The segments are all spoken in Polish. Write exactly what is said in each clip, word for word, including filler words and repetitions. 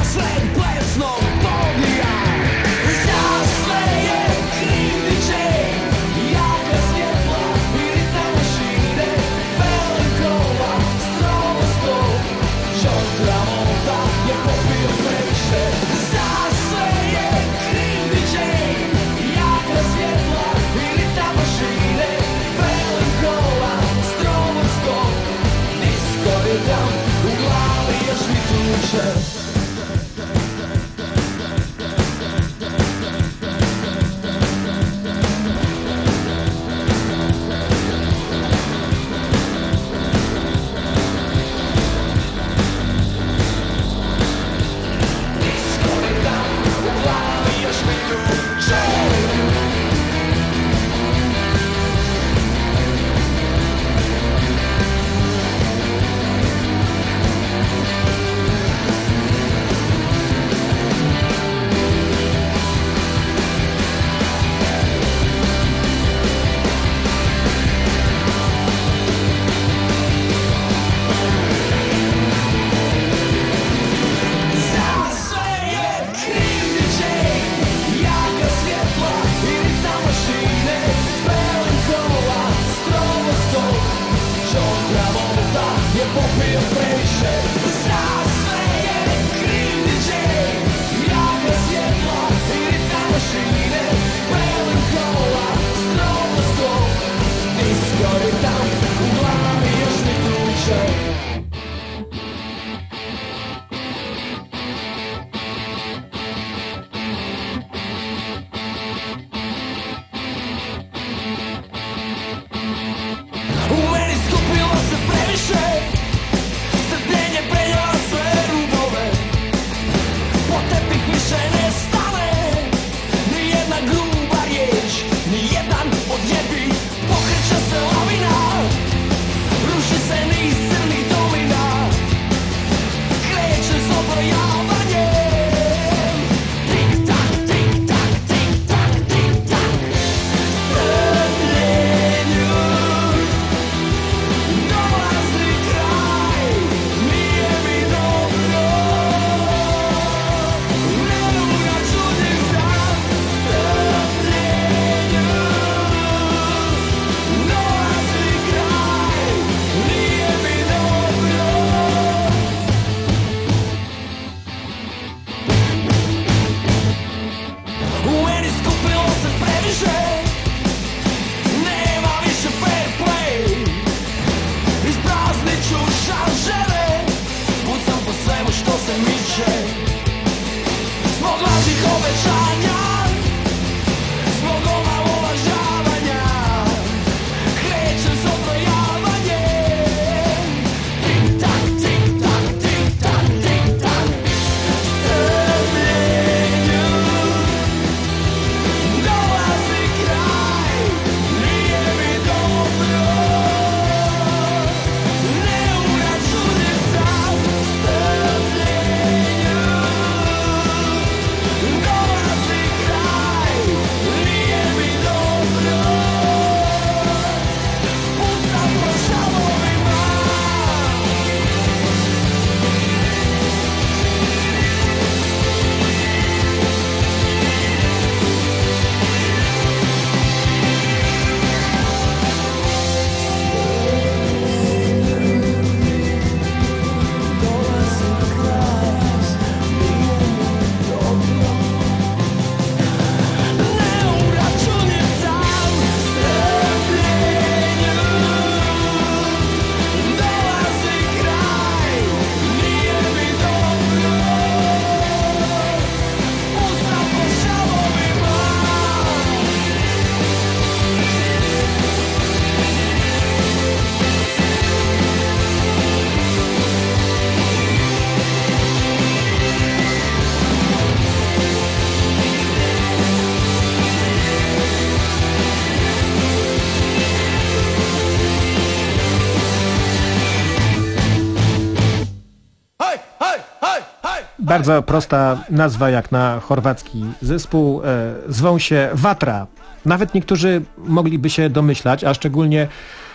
Bardzo prosta nazwa jak na chorwacki zespół. E, zwą się Vatra. Nawet niektórzy mogliby się domyślać, a szczególnie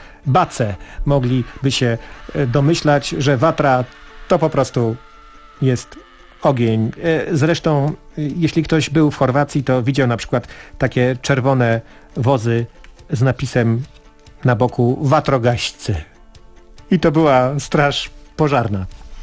Bace mogliby się domyślać, że Vatra to po prostu jest ogień. Zresztą, jeśli ktoś był w Chorwacji, to widział na przykład takie czerwone wozy z napisem na boku watrogaścy. I to była straż pożarna.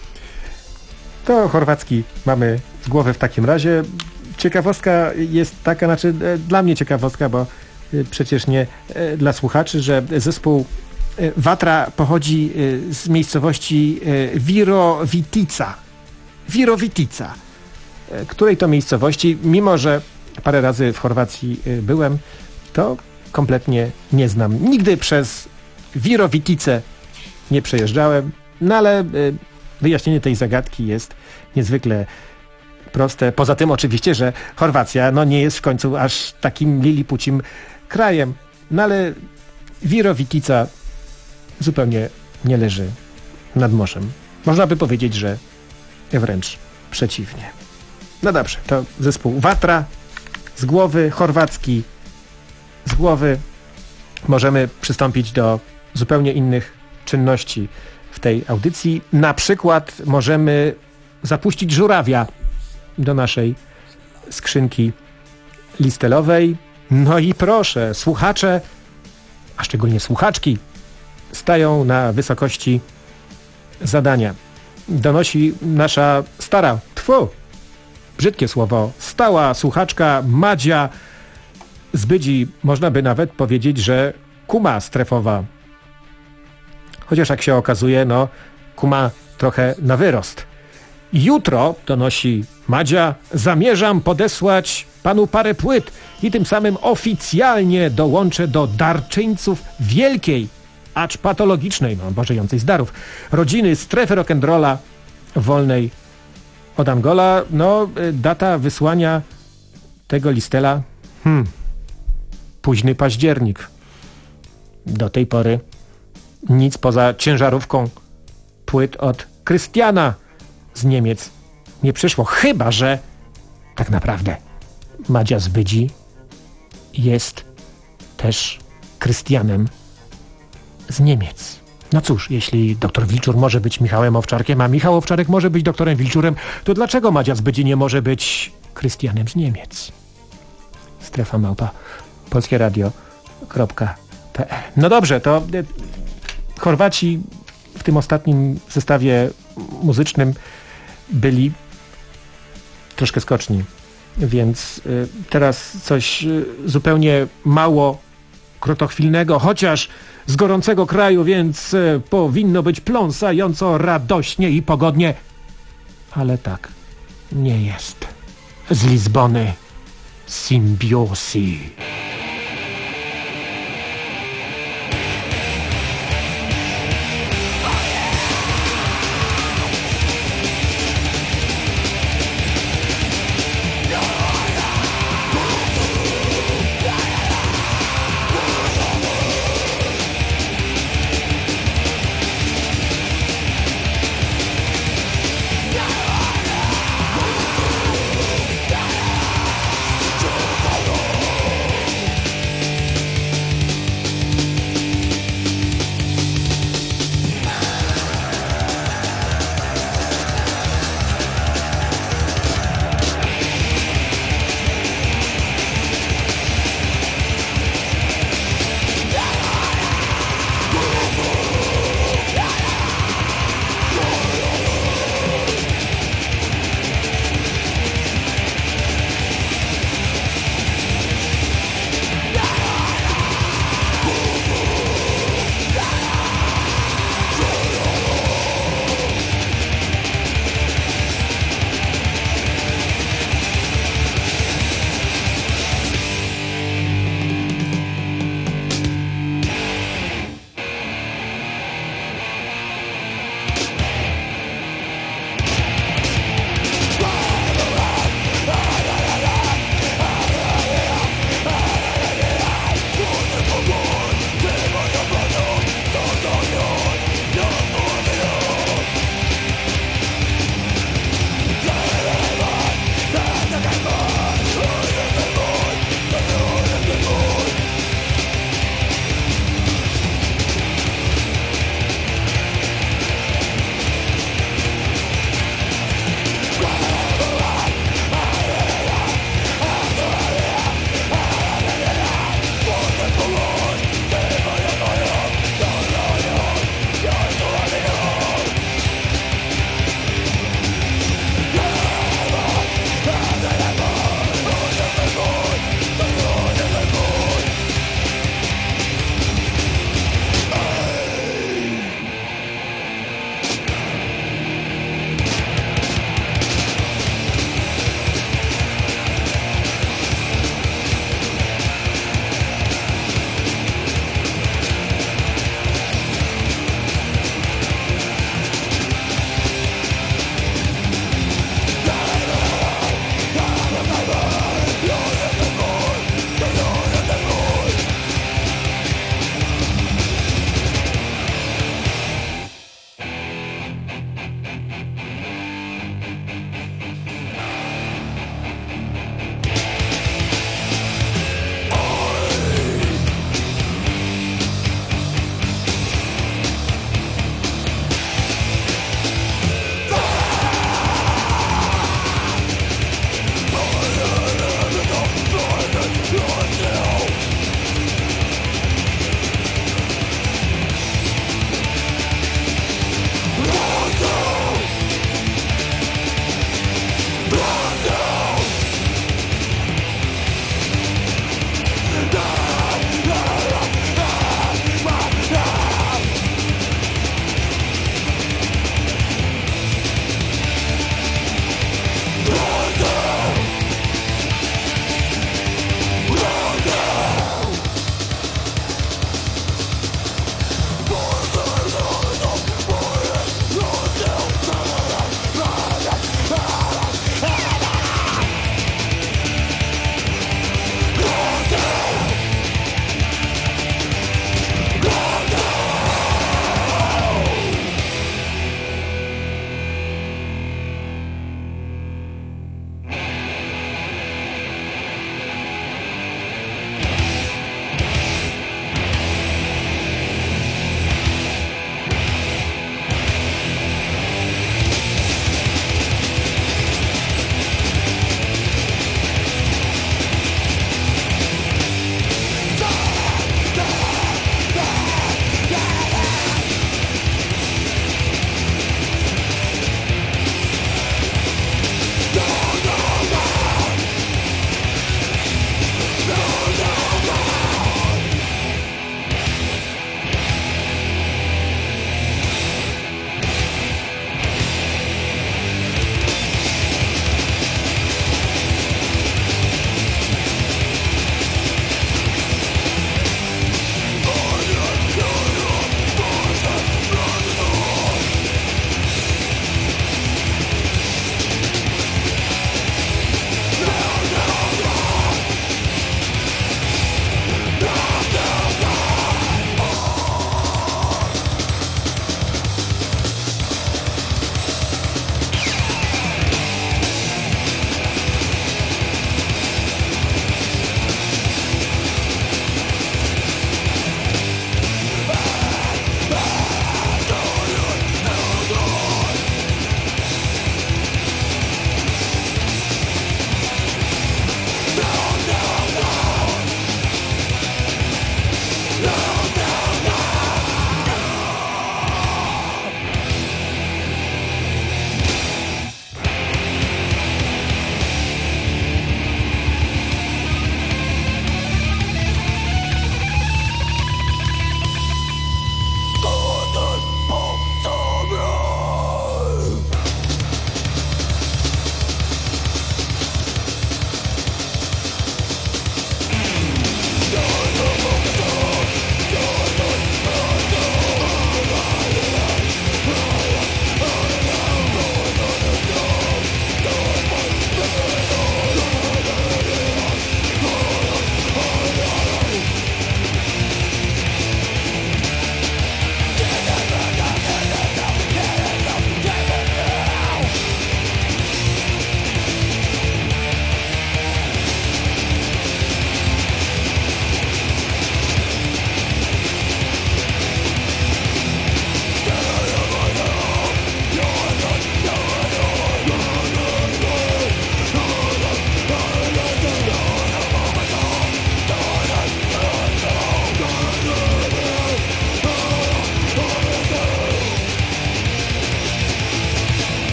To chorwacki mamy z głowy w takim razie. Ciekawostka jest taka, znaczy dla mnie ciekawostka, bo przecież nie dla słuchaczy, że zespół Watra pochodzi z miejscowości Virovitica. Virovitica, której to miejscowości, mimo że parę razy w Chorwacji byłem, to kompletnie nie znam. Nigdy przez Viroviticę nie przejeżdżałem, no ale wyjaśnienie tej zagadki jest niezwykle proste. Poza tym oczywiście, że Chorwacja no nie jest w końcu aż takim lilipucim krajem, no ale Virovitica zupełnie nie leży nad morzem. Można by powiedzieć, że wręcz przeciwnie. No dobrze, to zespół Watra z głowy, chorwacki z głowy. Możemy przystąpić do zupełnie innych czynności w tej audycji. Na przykład możemy zapuścić żurawia do naszej skrzynki listelowej. No i proszę, słuchacze, a szczególnie słuchaczki, stają na wysokości zadania. Donosi nasza stara, tfu, brzydkie słowo, stała słuchaczka Madzia z Bydzi, można by nawet powiedzieć, że kuma strefowa. Chociaż jak się okazuje, no kuma trochę na wyrost. Jutro, donosi Madzia, zamierzam podesłać panu parę płyt i tym samym oficjalnie dołączę do darczyńców wielkiej, acz patologicznej, no bożejącej z darów, rodziny strefy rock'n'rolla wolnej od Angola. No, data wysłania tego listela, hmm, późny październik. Do tej pory nic poza ciężarówką płyt od Krystiana z Niemiec nie przyszło. Chyba że tak naprawdę Madzia z Bydzi jest też Krystianem z Niemiec. No cóż, jeśli doktor Wilczur może być Michałem Owczarkiem, a Michał Owczarek może być doktorem Wilczurem, to dlaczego Madzia z Bydzi nie może być Krystianem z Niemiec? Strefa małpa polskieradio kropka pe el. No dobrze, to Chorwaci w tym ostatnim zestawie muzycznym byli troszkę skoczni, więc teraz coś zupełnie mało krotochwilnego, chociaż z gorącego kraju, więc powinno być pląsająco radośnie i pogodnie, ale tak nie jest. Z Lizbony Symbiosi.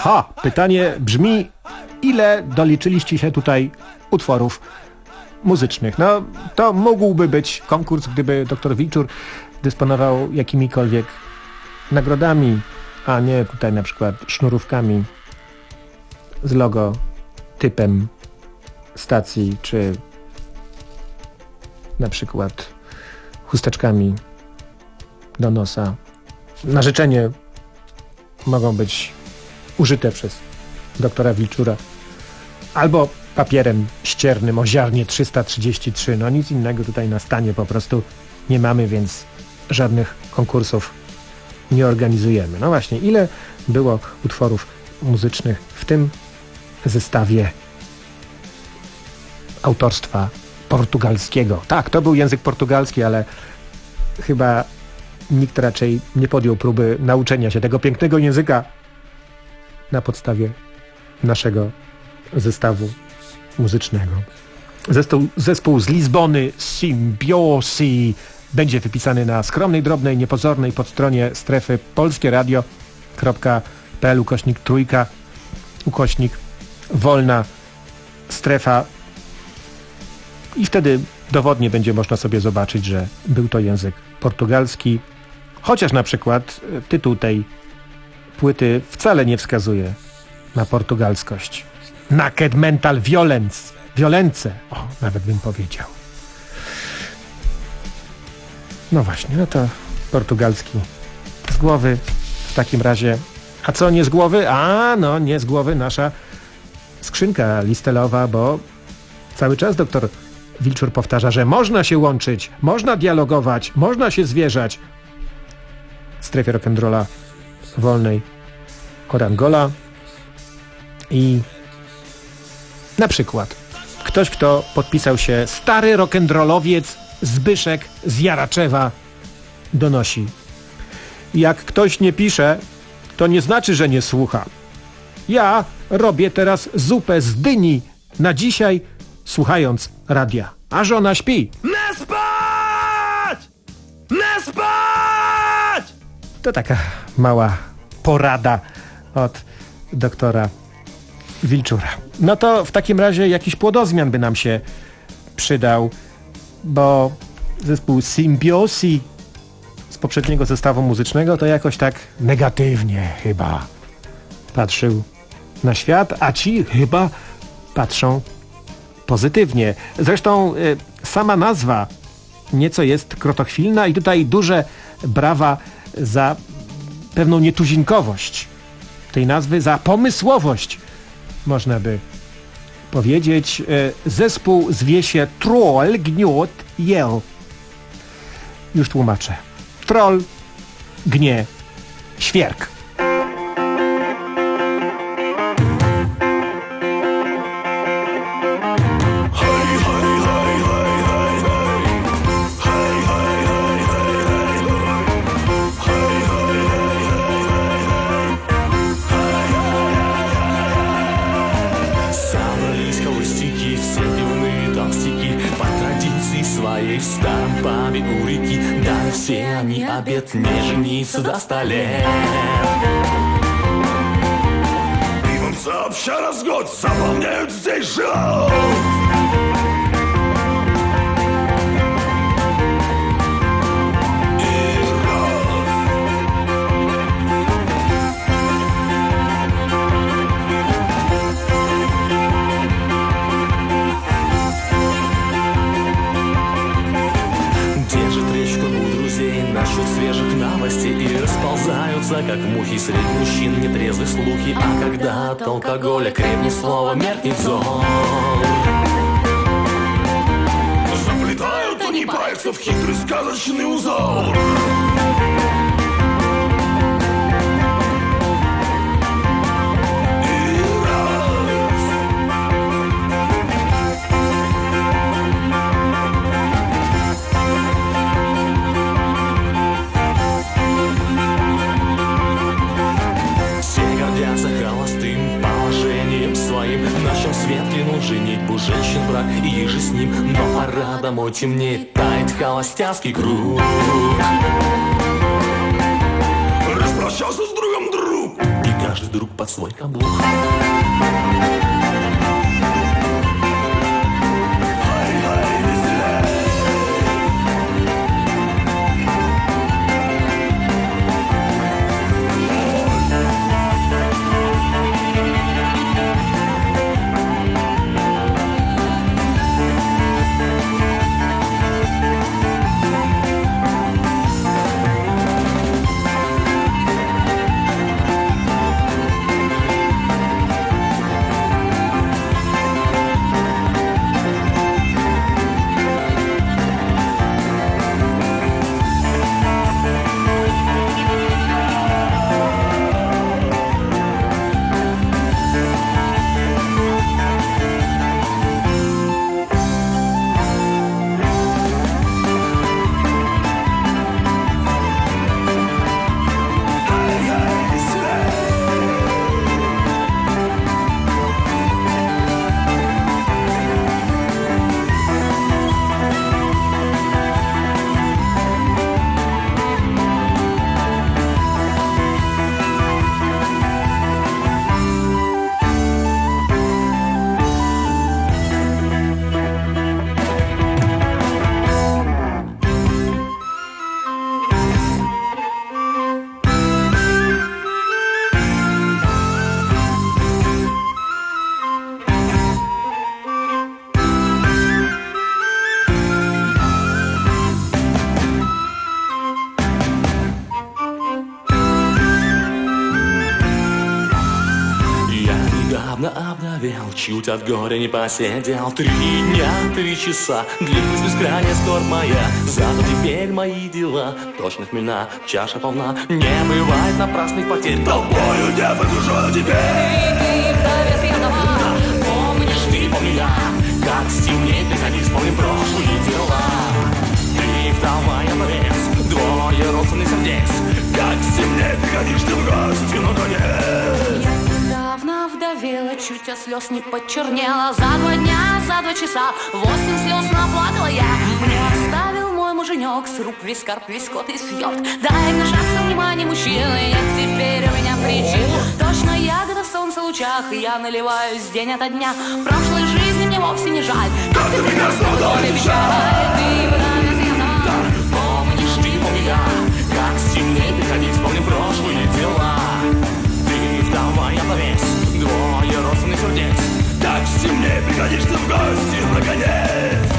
Ha! Pytanie brzmi, ile doliczyliście się tutaj utworów muzycznych? No, to mógłby być konkurs, gdyby doktor Wilczur dysponował jakimikolwiek nagrodami, a nie tutaj na przykład sznurówkami z logotypem stacji, czy na przykład chusteczkami do nosa. Na życzenie mogą być użyte przez doktora Wilczura. Albo papierem ściernym o ziarnie trzysta trzydzieści trzy. No nic innego tutaj na stanie po prostu nie mamy, więc żadnych konkursów nie organizujemy. No właśnie, ile było utworów muzycznych w tym zestawie autorstwa portugalskiego? Tak, to był język portugalski, ale chyba nikt raczej nie podjął próby nauczenia się tego pięknego języka na podstawie naszego zestawu muzycznego. Zespół, zespół z Lizbony, Symbiosi, będzie wypisany na skromnej, drobnej, niepozornej podstronie strefy polskieradio kropka p l ukośnik trójka ukośnik wolna strefa i wtedy dowodnie będzie można sobie zobaczyć, że był to język portugalski, chociaż na przykład tytuł tej płyty wcale nie wskazuje na portugalskość. Naked Mental Violence. Violence. O, nawet bym powiedział. No właśnie, no to portugalski z głowy w takim razie. A co nie z głowy? A, no nie z głowy nasza skrzynka listelowa, bo cały czas doktor Wilczur powtarza, że można się łączyć, można dialogować, można się zwierzać w strefie rock'n'rolla wolnej Orangola. I na przykład ktoś, kto podpisał się stary rock'n'rollowiec Zbyszek z Jaraczewa donosi: jak ktoś nie pisze, to nie znaczy, że nie słucha. Ja robię teraz zupę z dyni na dzisiaj, słuchając radia, a żona śpi. Nie spać! Nie spać! To taka mała porada od doktora Wilczura. No to w takim razie jakiś płodozmian by nam się przydał, bo zespół Symbiosi z poprzedniego zestawu muzycznego to jakoś tak negatywnie chyba patrzył na świat, a ci chyba patrzą pozytywnie. Zresztą y, sama nazwa nieco jest krotochwilna i tutaj duże brawa za pewną nietuzinkowość tej nazwy, za pomysłowość, można by powiedzieć. Y, zespół zwie się Troll, Gniot, Jel. Już tłumaczę. Troll, gnie, świerk. Стампами у реки, да все они обет не жениться до ста лет. Пивом сообща раз в год заполняют здесь живот. Насчет свежих новостей и расползаются, как мухи, среди мужчин нетрезвые слухи. А когда от алкоголя крепнет слово, меркнет зон. Заплетают они пальцев в хитрый сказочный узор. На чем свет клянут женитьбу женщин брак и же с ним. Но пора домой, темнеет, тает холостяцкий круг. Распрощался с другом друг, и каждый друг под свой каблук. Обновел, чуть от горя не посидел. Три дня, три часа, длилась бескрайняя скорбь моя. Зато теперь мои дела точно хмельна, чаша полна. Не бывает напрасных потерь, толпою не погружен теперь. Ты вдове святого, помнишь ты, помню я, как стемнеет, приходи, вспомним прошлые дела. Ты вдова, я повес, двое родственных сердец. Как стемнеет, приходишь ты в гости, ну то нет. Вдовела, чуть от слез не почернела. За два дня, за два часа восемь слез наплакала я. Мне оставил мой муженек с рук весь карп, весь кот и фьорд. Дай гнушаться внимания мужчины, нет теперь у меня причин. Точно ягода в солнце лучах, я наливаюсь день ото дня. Прошлой жизни мне вовсе не жаль, как ты меня снова печаль. Ты вдове света, помнишь ты, помню я, как стемнеет, приходи, вспомним прошлые дела. Ты вдова, я повес, двое родственных сердец. Так стемнеет, приходишь ты в гости, наконец.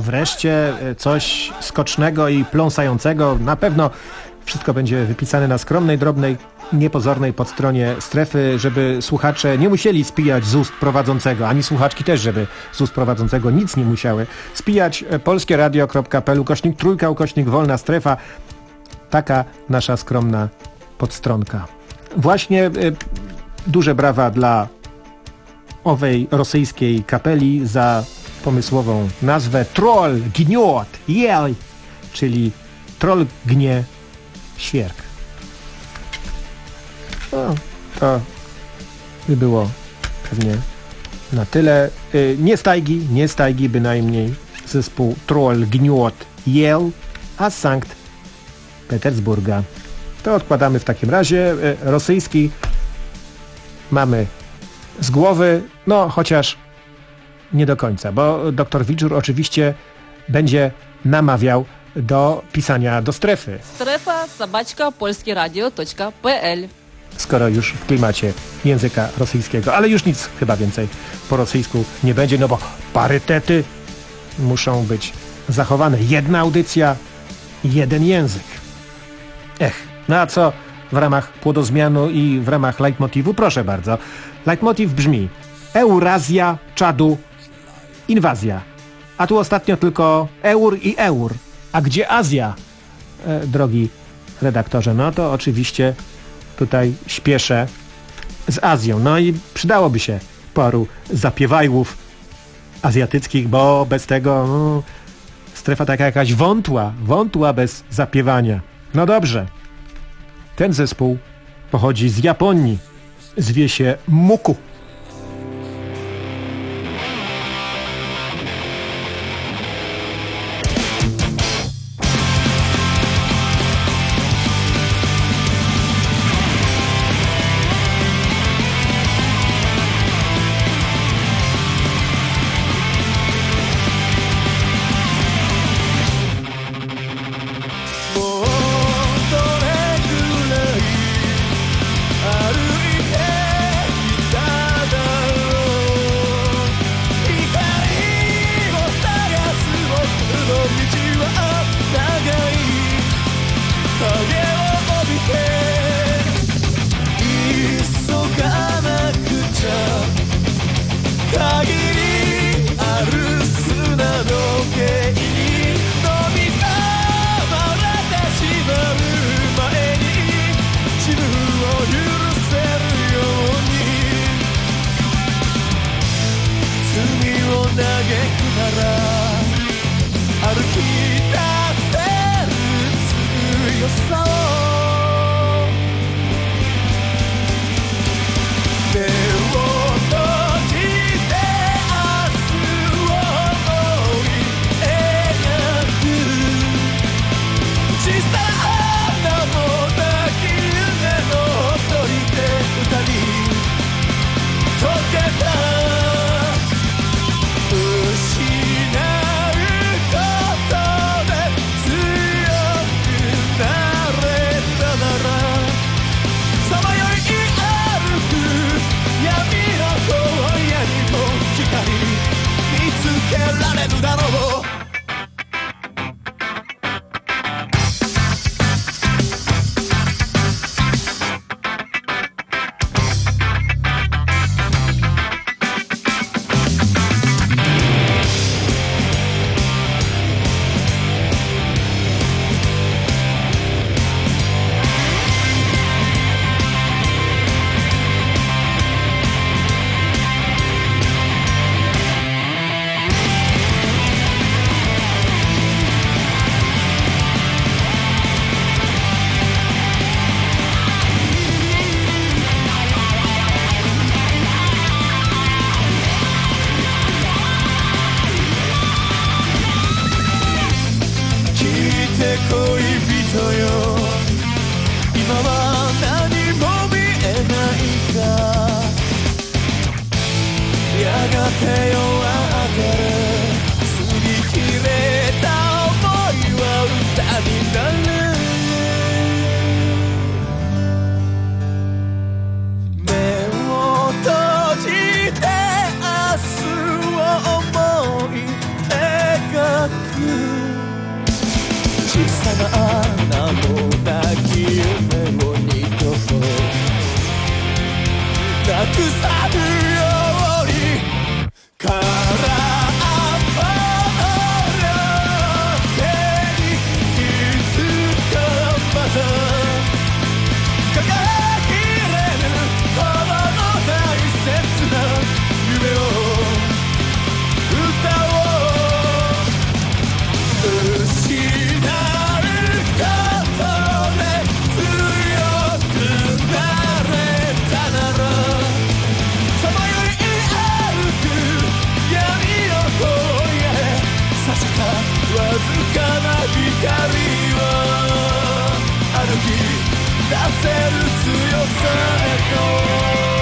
wreszcie coś skocznego i pląsającego. Na pewno wszystko będzie wypisane na skromnej, drobnej, niepozornej podstronie strefy, żeby słuchacze nie musieli spijać z ust prowadzącego, ani słuchaczki też, żeby z ust prowadzącego nic nie musiały spijać. polskieradio kropka p l ukośnik trójka ukośnik wolna strefa. Taka nasza skromna podstronka. Właśnie y, duże brawa dla owej rosyjskiej kapeli za pomysłową nazwę Troll gniot jel, czyli troll gnie świerk. No, to by było pewnie na tyle. Y, nie z tajgi, nie z tajgi bynajmniej zespół Troll gniot jel, a z Sankt Petersburga. To odkładamy w takim razie. Y, rosyjski mamy z głowy, no chociaż nie do końca, bo doktor Wieczór oczywiście będzie namawiał do pisania do strefy. Strefa sobaczka polskieradio kropka p l. Skoro już w klimacie języka rosyjskiego, ale już nic chyba więcej po rosyjsku nie będzie, no bo parytety muszą być zachowane. Jedna audycja, jeden język. Ech, no a co w ramach płodozmianu i w ramach leitmotivu? Proszę bardzo. Leitmotiv brzmi: Eurazja, czadu, inwazja. A tu ostatnio tylko eur i eur. A gdzie Azja, e, drogi redaktorze? No to oczywiście tutaj śpieszę z Azją. No i przydałoby się paru zapiewajłów azjatyckich, bo bez tego no, strefa taka jakaś wątła, wątła bez zapiewania. No dobrze. Ten zespół pochodzi z Japonii. Zwie się Muku. 歩いてきた小さな穴も泣き夢を二度となくさぬようにからわずかな光を歩き出せる強さへと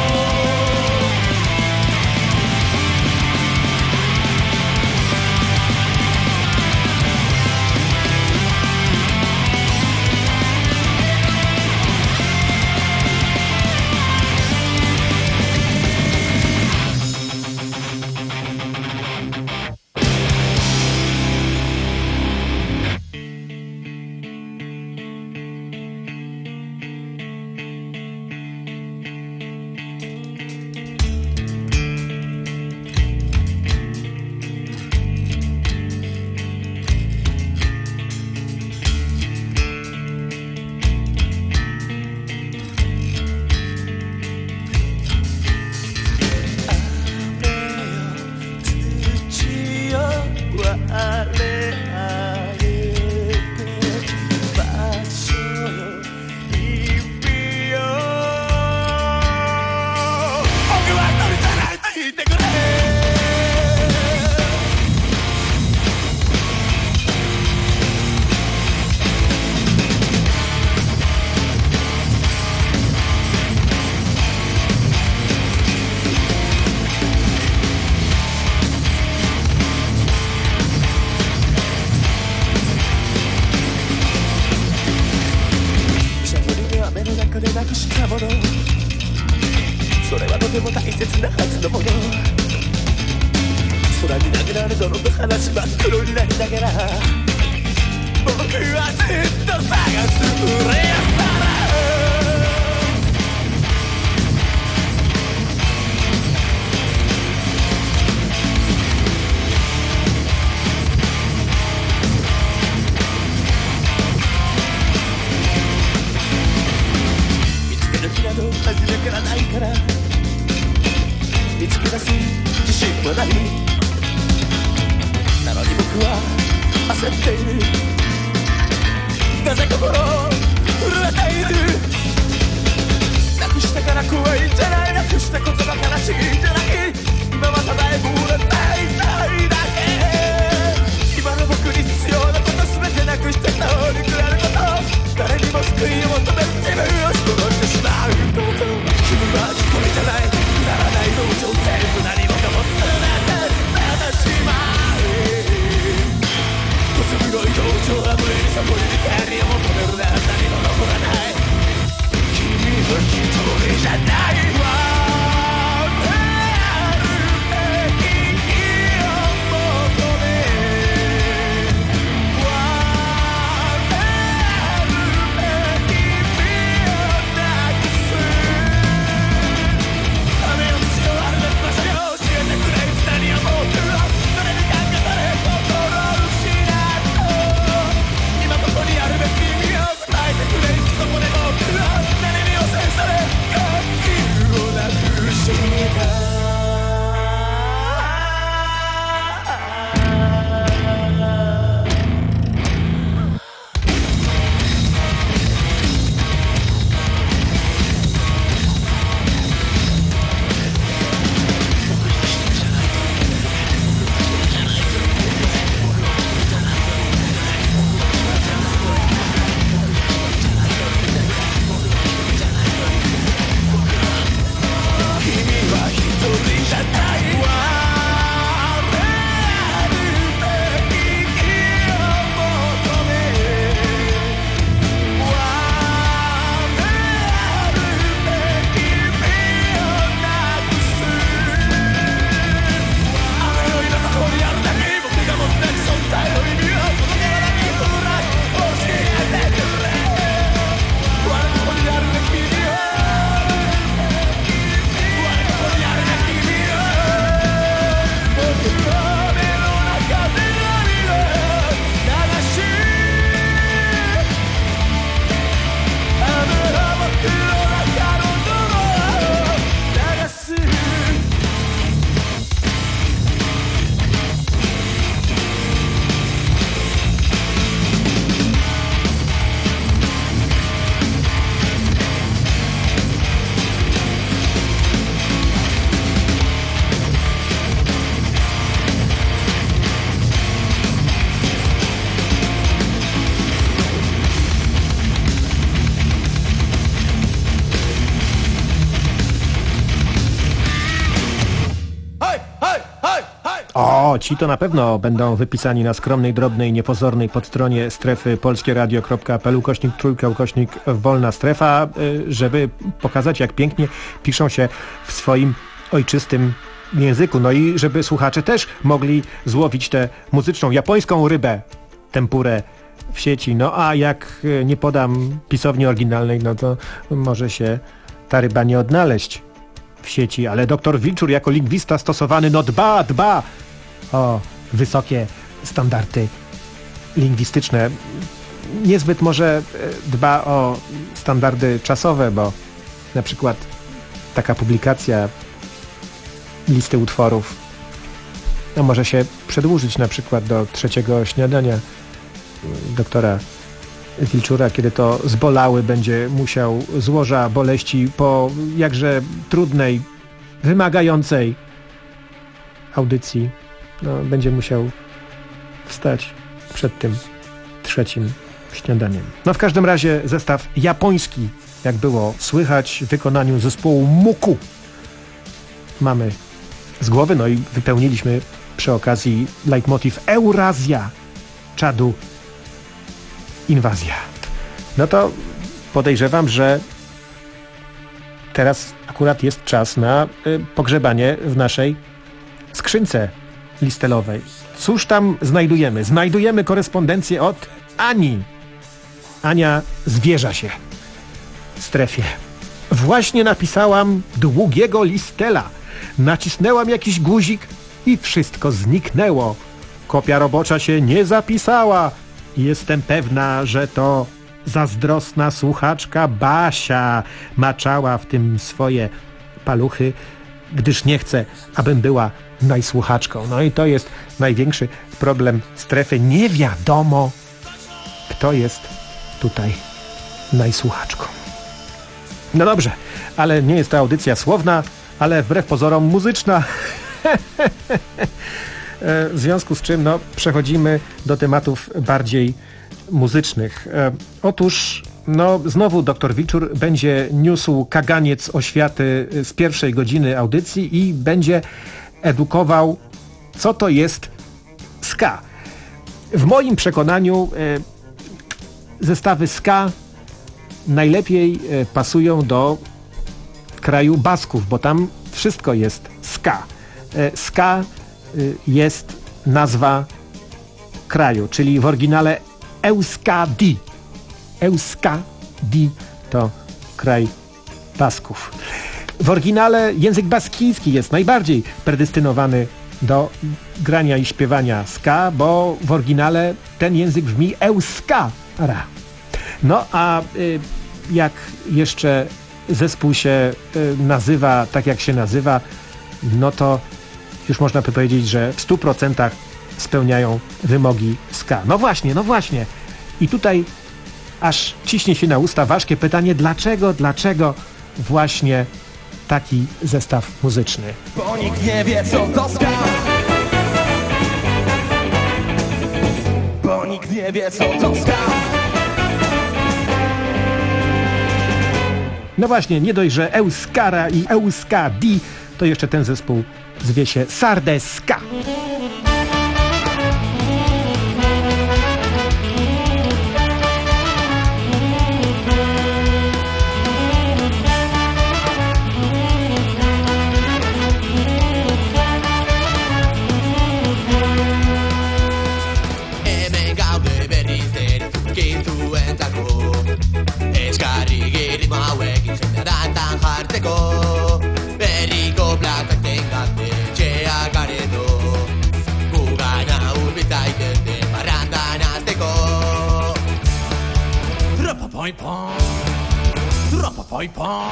それはとても大切なはずのもの空に投げられ泥と話真っ黒になりながら僕はずっと探すフレアさだ初めからないから見つけ出す自信はないなのに僕は焦っているなぜ心震えているなくしたから怖いんじゃないなくしたことが悲しいんじゃない今はただえぼれたいたいだけ今の僕に必要なこと全てなくして倒れくらること誰にも救いを求め自分を殺してしまうこと君は一人じゃないくだらない同情全部何もかも全て捨ててしまう細黒い同情 O, ci to na pewno będą wypisani na skromnej, drobnej, niepozornej podstronie strefy polskieradio kropka p l ukośnik trójka ukośnik wolna strefa, żeby pokazać, jak pięknie piszą się w swoim ojczystym języku. No i żeby słuchacze też mogli złowić tę muzyczną japońską rybę, tempurę w sieci. No a jak nie podam pisowni oryginalnej, no to może się ta ryba nie odnaleźć w sieci, ale doktor Wilczur jako lingwista stosowany, no dba, dba o wysokie standardy lingwistyczne. Niezbyt może dba o standardy czasowe, bo na przykład taka publikacja listy utworów no może się przedłużyć na przykład do trzeciego śniadania doktora Wilczura, kiedy to zbolały będzie musiał złoża boleści po jakże trudnej, wymagającej audycji, no, będzie musiał wstać przed tym trzecim śniadaniem. No w każdym razie zestaw japoński, jak było słychać, w wykonaniu zespołu Muku mamy z głowy, no i wypełniliśmy przy okazji leitmotiv Eurazja czadu inwazja. No to podejrzewam, że teraz akurat jest czas na y, pogrzebanie w naszej skrzynce listelowej. Cóż tam znajdujemy? Znajdujemy korespondencję od Ani. Ania zwierza się strefie. Właśnie napisałam długiego listela. Nacisnęłam jakiś guzik i wszystko zniknęło. Kopia robocza się nie zapisała. Jestem pewna, że to zazdrosna słuchaczka Basia maczała w tym swoje paluchy, gdyż nie chce, abym była najsłuchaczką. No i to jest największy problem strefy. Nie wiadomo, kto jest tutaj najsłuchaczką. No dobrze, ale nie jest to audycja słowna, ale wbrew pozorom muzyczna. W związku z czym no, przechodzimy do tematów bardziej muzycznych. Otóż no, znowu doktor Wilczur będzie niósł kaganiec oświaty z pierwszej godziny audycji i będzie edukował, co to jest ska. W moim przekonaniu e, zestawy ska najlepiej e, pasują do kraju Basków, bo tam wszystko jest ska. E, ska e, jest nazwa kraju, czyli w oryginale Euskadi. Euskadi to kraj Basków. W oryginale język baskijski jest najbardziej predestynowany do grania i śpiewania ska, bo w oryginale ten język brzmi Euskara. No a y, jak jeszcze zespół się y, nazywa tak jak się nazywa, no to już można by powiedzieć, że w stu procentach spełniają wymogi ska. No właśnie, no właśnie. I tutaj aż ciśnie się na usta ważkie pytanie, dlaczego, dlaczego właśnie taki zestaw muzyczny? Bo nikt nie wie, co to ska. Bo nikt nie wie, co to ska. No właśnie, nie dość, że Euskara i Euskadi, to jeszcze ten zespół zwie się Sardeska. Poi poi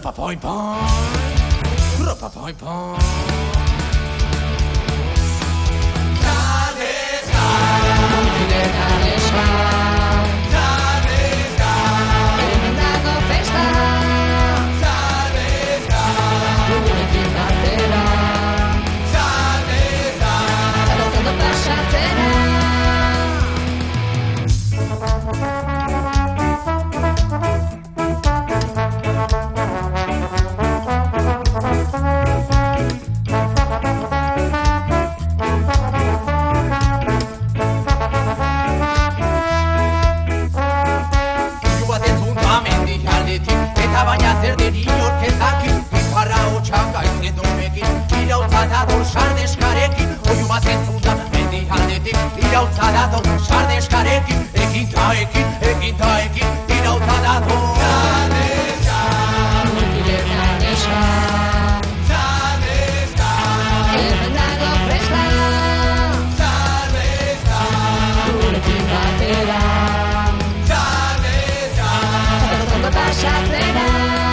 Ropa-poi-poi, ropa-poi-poi. Tadeska, Tadeska, Tadeska, Benetako festa, Tadeska, gurekin batera, Tadeska, Tadeska pasatzera. Baina zer den inork ez daki, iparra hotxaka izten domekin, irautza dator sardeskarekin, oiu baten zuntan mendi aldetik, irautza dator sardeskarekin, ekin ta ekin, ekin ta ekin, irautza dator. Sardeska, mundile sardeska, sardeska, errendago presta, sardeska, gurekin batera, sardeska, sardeska pasatzera.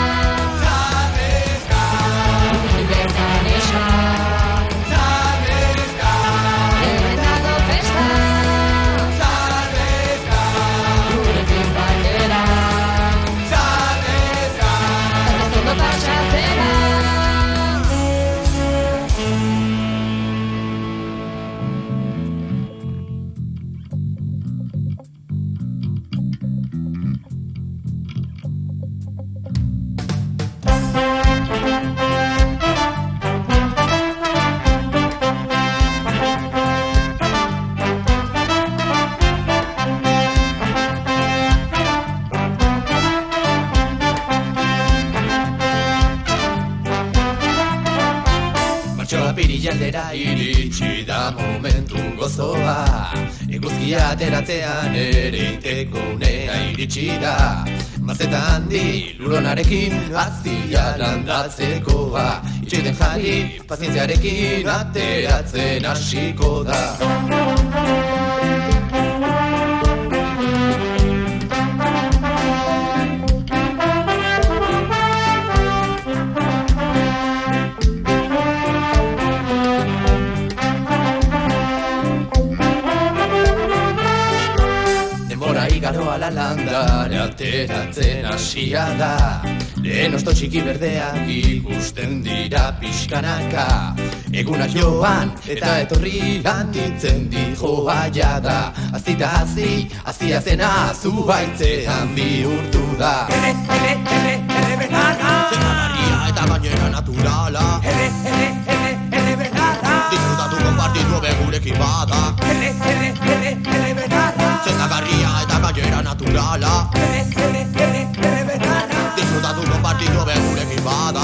Apirilaldera iritsi da momentu gozoa, eguzkia ateratzean ere iteko unea iritsi da. Mazeta handi luronarekin azia landatzekoa, itxeiten jari pazientziarekin ateratzen hasiko da. Igaroa la landare alteratzen hasia da, lehen osto txiki berdeak ikusten dira pixkanaka, egunak joan eta etorri handitzen di joa jada, azita hazi, azia zena zuhaitzean bihurtu da. Ere, ere, ere, ere benarra, zenagaria eta gainera naturala, ere, ere, ere, ere benarra, disfrutatu konpartitu begurekin bada, ere, ere, ere, ere benarra, zenagaria eta gainera naturala, ere, ere, ere, ere benarra, disfrutatu konpartitu begurekin bada.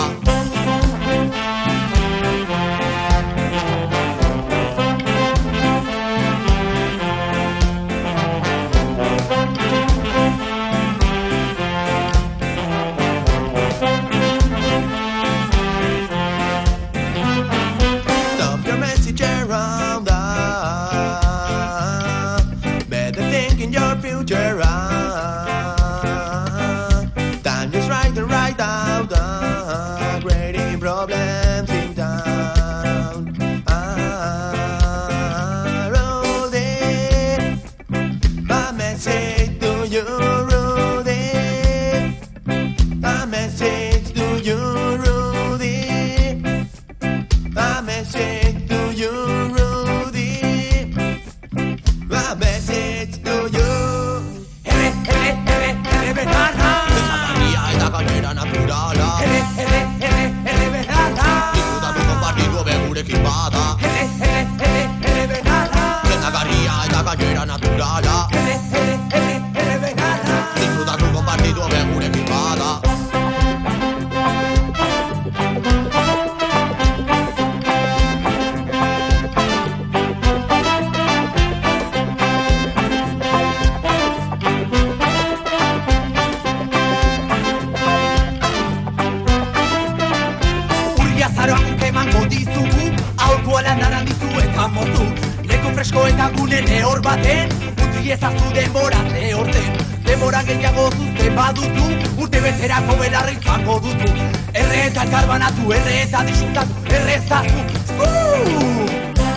Denbora gehiago zuzte baduzu, urte beterako belarri jango duzu. Erre eta elkarbanatu, erre eta disfrutatu, erre ezazu. Uh!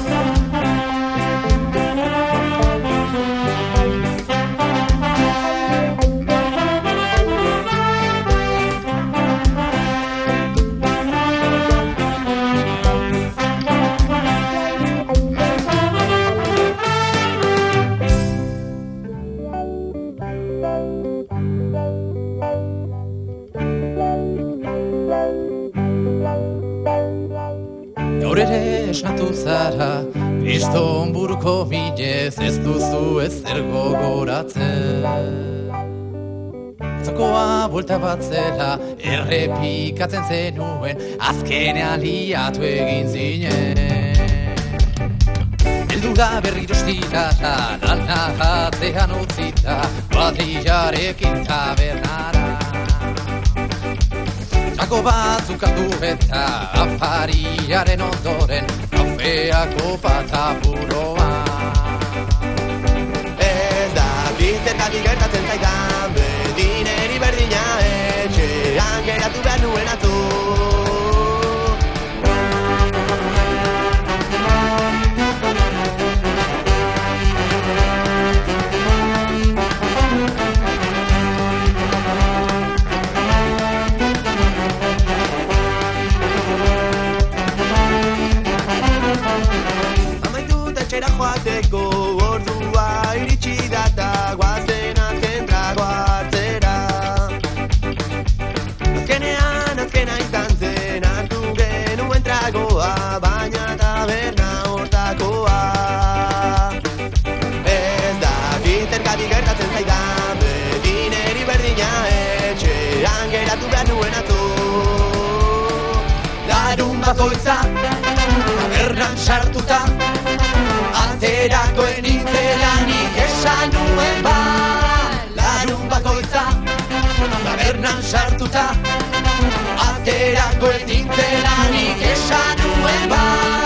Esnatu zara, kriston buruko bidez ez duzu ezer gogoratzen. Zokoa buelta bat zela, errepikatzen zenuen, azkenean liatu egin zinen. Eldu da berriro estirara, lana jatzean utzita, batillarekin tabernara. Txako batzuk aldu eta afariaren ondoren kafeako patapuroa. Ez da biztergatik gertatzen zaidan, bedineri berdina etxean geratu behar nuen atzo. Joateko ordua iritsi data guazen azken trago hartzera. Azkenean azkena izan zen hartu genuen tragoa, baina taberna hortakoa. Ez da biztergatik gertatzen zaidan, bedineri berdina etxean geratu behar nuen atzo. Larun bakoitza, tabernan sartuta, aterakoen itzelanik esan nuen ba. Larun bakoitza, tabernan sartuta, aterakoen itzelanik esan nuen ba.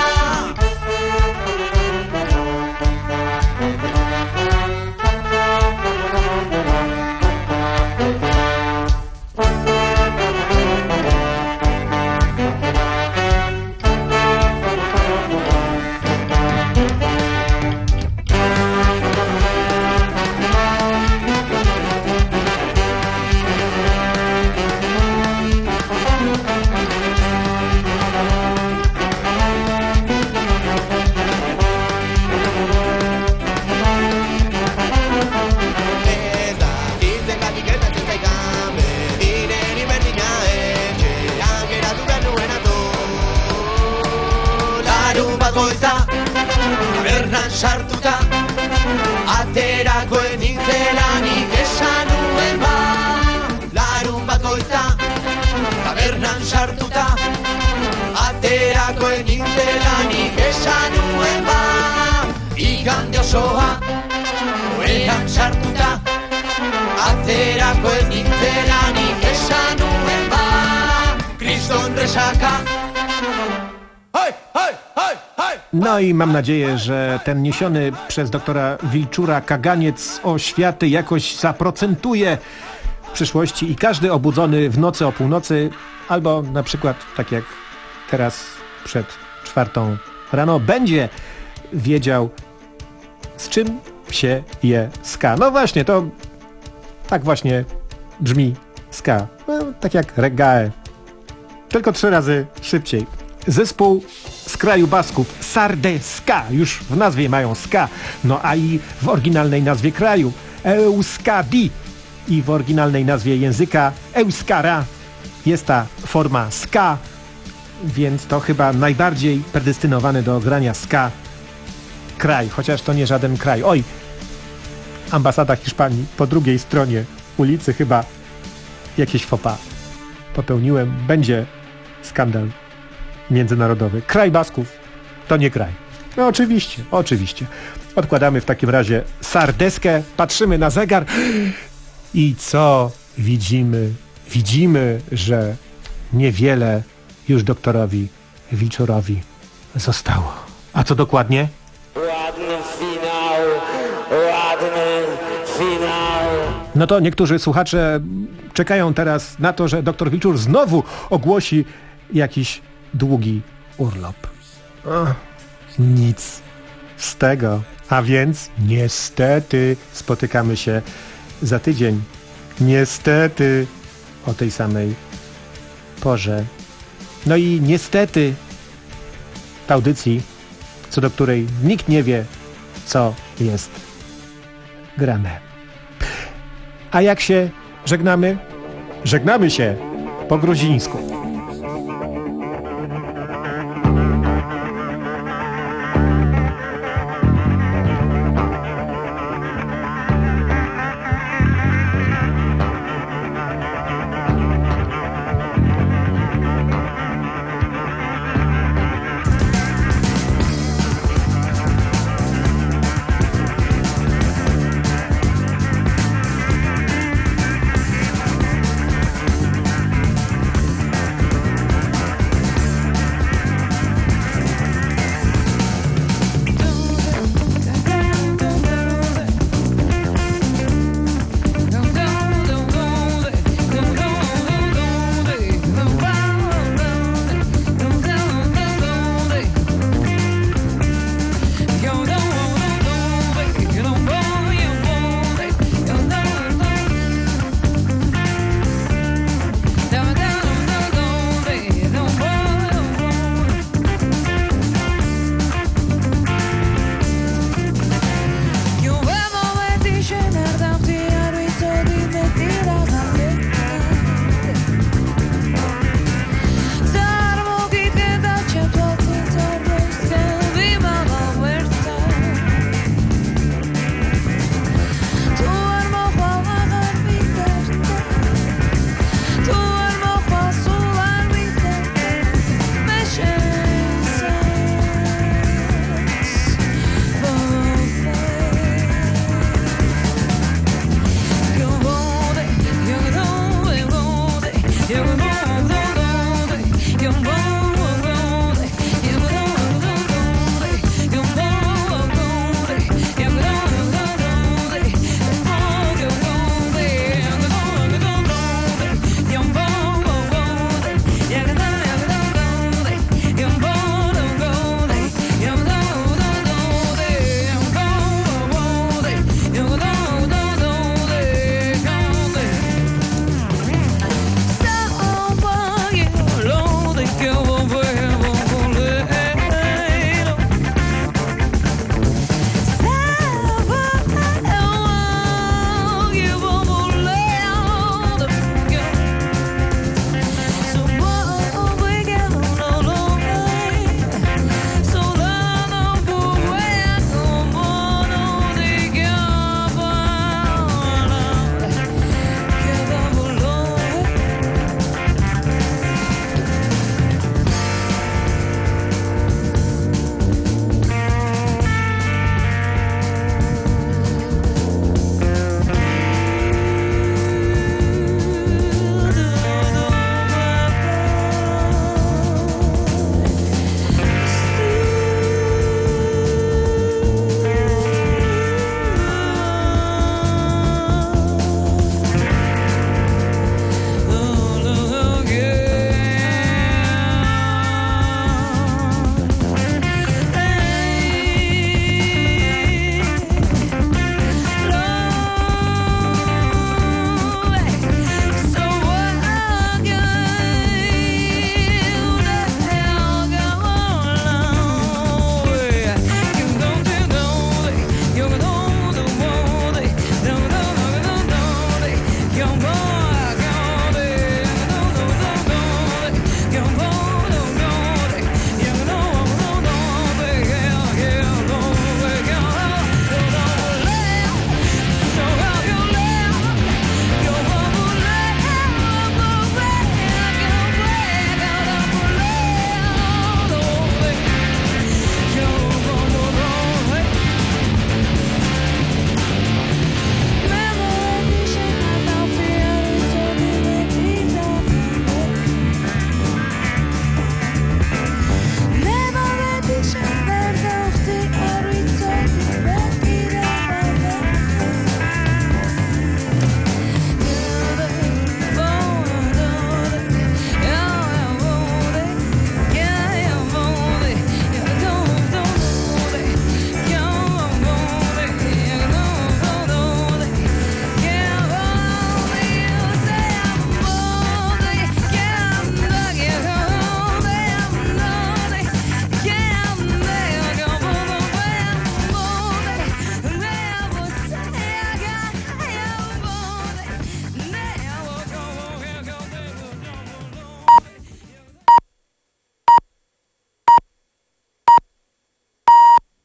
Tabernan sartuta, aterakoen itzelanik esan nuen ba. Larun bakoitza, tabernan sartuta, aterakoen itzelanik esan nuen ba. Igande osoa, oean sartuta, aterakoen itzelanik esan nuen ba. Kriston resaka. No i mam nadzieję, że ten niesiony przez doktora Wilczura kaganiec o światy jakoś zaprocentuje w przyszłości i każdy obudzony w nocy o północy, albo na przykład tak jak teraz przed czwartą rano, będzie wiedział, z czym się je ska. No właśnie, to tak właśnie brzmi ska. No, tak jak reggae, tylko trzy razy szybciej. Zespół z kraju Basków, Sarde Ska, już w nazwie mają ska, no a i w oryginalnej nazwie kraju Euskadi i w oryginalnej nazwie języka Euskara jest ta forma ska, więc to chyba najbardziej predestynowany do grania ska kraj, chociaż to nie żaden kraj. Oj, ambasada Hiszpanii po drugiej stronie ulicy, chyba jakieś faux pas popełniłem, będzie skandal międzynarodowy. Kraj Basków to nie kraj. No oczywiście, oczywiście. Odkładamy w takim razie sardeskę, patrzymy na zegar i co widzimy? Widzimy, że niewiele już doktorowi Wilczurowi zostało. A co dokładnie? Ładny finał, ładny finał. No to niektórzy słuchacze czekają teraz na to, że doktor Wilczur znowu ogłosi jakiś długi urlop. O, nic z tego. A więc niestety spotykamy się za tydzień. Niestety o tej samej porze. No i niestety w audycji, co do której nikt nie wie, co jest grane. A jak się żegnamy? Żegnamy się po gruzińsku.